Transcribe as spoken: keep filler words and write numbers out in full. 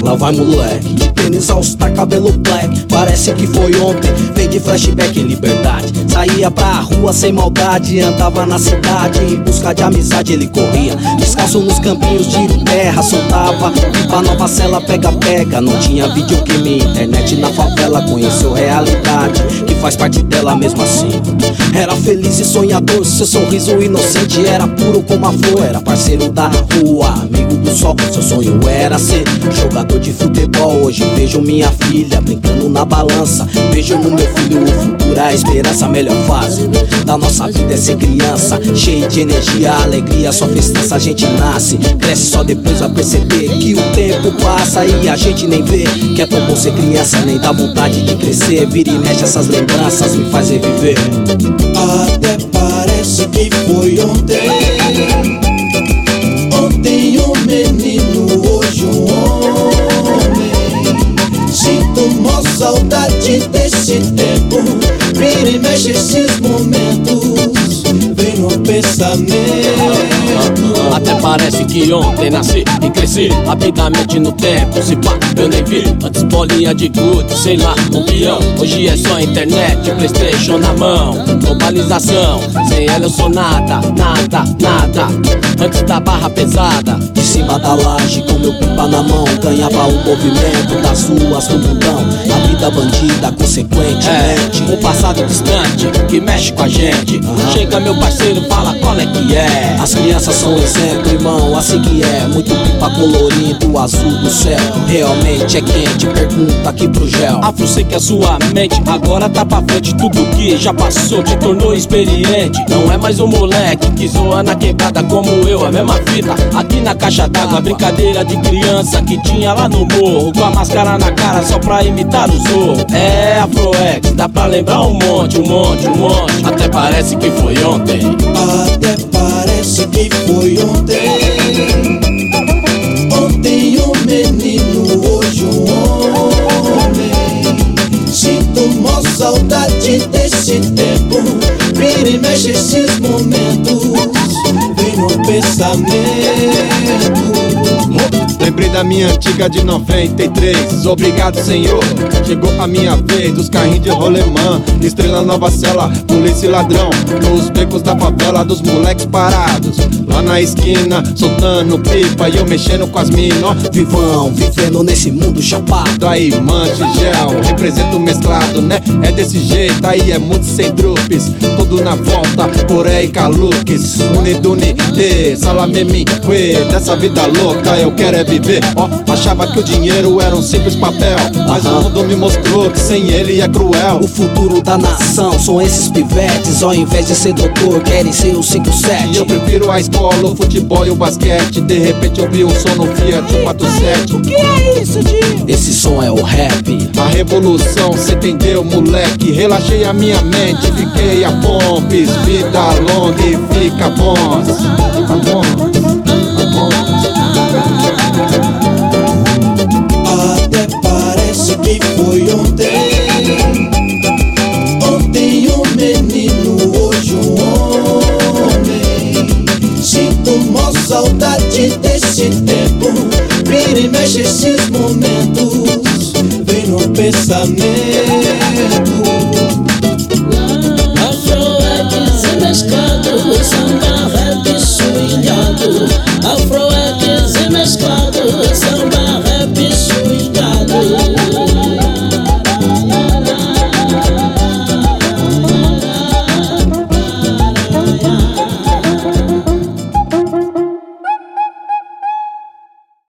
Lá vai moleque, de tênis all star, cabelo black. Parece que foi ontem, vem de flashback em liberdade. Saía pra rua sem maldade, andava na cidade em busca de amizade. Ele corria, descalço nos campinhos de terra, soltava pipa, nova cela, pega-pega. Não tinha videogame, internet na favela, conheceu realidade, que faz parte dela mesmo assim. Era feliz e sonhador, seu sorriso inocente era puro como a flor. Era parceiro da rua, amigo do sol, seu sonho era ser jogador de futebol. Hoje vejo minha filha brincando na balança, vejo no meu filho o futuro, a esperança. A melhor fase da nossa vida é ser criança, cheio de energia, alegria, só festança. A gente nasce, cresce, só depois vai perceber que o tempo passa e a gente nem vê que é tão bom ser criança, nem dá vontade de crescer. Vira e mexe, essas lembranças me fazem viver. Até parece que foi ontem, ontem um menino, hoje um homem. Sinto mó saudade desse tempo, vira e mexe esses momentos, vem no pensamento. Até parece que ontem nasci e cresci rapidamente no tempo. Se pá, eu nem vi, antes bolinha de gude, sei lá, um peão. Hoje é só internet, Playstation na mão. Globalização, sem ela eu sou nada, nada, nada. Antes da barra pesada, de cima da laje com meu pipa na mão, ganhava o movimento das ruas do mundão. A vida bandida, consequentemente, é, um passado distante que mexe com a gente. Uhum. Chega meu parceiro, fala qual é que é. As crianças são exemplo, irmão, assim que é. Muito pipa colorido, azul do céu. Realmente é quente, pergunta aqui pro gel. Afro, sei que a sua mente agora tá pra frente. Tudo que já passou te tornou experiente. Não é mais um moleque que zoa na quebrada como eu, a mesma fita aqui na caixa d'água. Brincadeira de criança que tinha lá no morro, com a máscara na cara só pra imitar o Zorro. É Afroex, dá pra lembrar um monte, um monte, um monte. Até parece que foi ontem. Até parece que foi ontem, ontem um menino, hoje um homem. Sinto mó saudade desse tempo, vira e mexe esses momentos, vem no pensamento. Lembrei da minha antiga de noventa e três. Obrigado, senhor, chegou a minha vez. Dos carrinhos de rolemã, estrela nova cela, polícia e ladrão, nos becos da favela, dos moleques parados lá na esquina, soltando pipa e eu mexendo com as minas. Vivão, vivendo nesse mundo chapado. Aí, mantigel, representa o mesclado, né? É desse jeito, aí é muito sem drupes, tudo na volta, porém caluques. Unidunide, salamemi, ué, dessa vida louca eu quero é viver. Ó, oh, achava que o dinheiro era um simples papel, mas o mundo me mostrou que sem ele é cruel. O futuro da nação são esses pivetes, ao invés de ser doutor, querem ser o cinco sete. E eu prefiro a escola, o futebol e o basquete. De repente eu vi um som no Fiat quatro sete. O que é isso, Dinho? Esse som é o rap. A revolução, cê entendeu, moleque? Relaxei a minha mente, fiquei a pompes. Vida longa e fica bom. Fica bom, fica bom. Até parece que foi ontem, ontem um menino, hoje um homem. Sinto mó saudade desse tempo, vira e mexe esses momentos, vem no pensamento.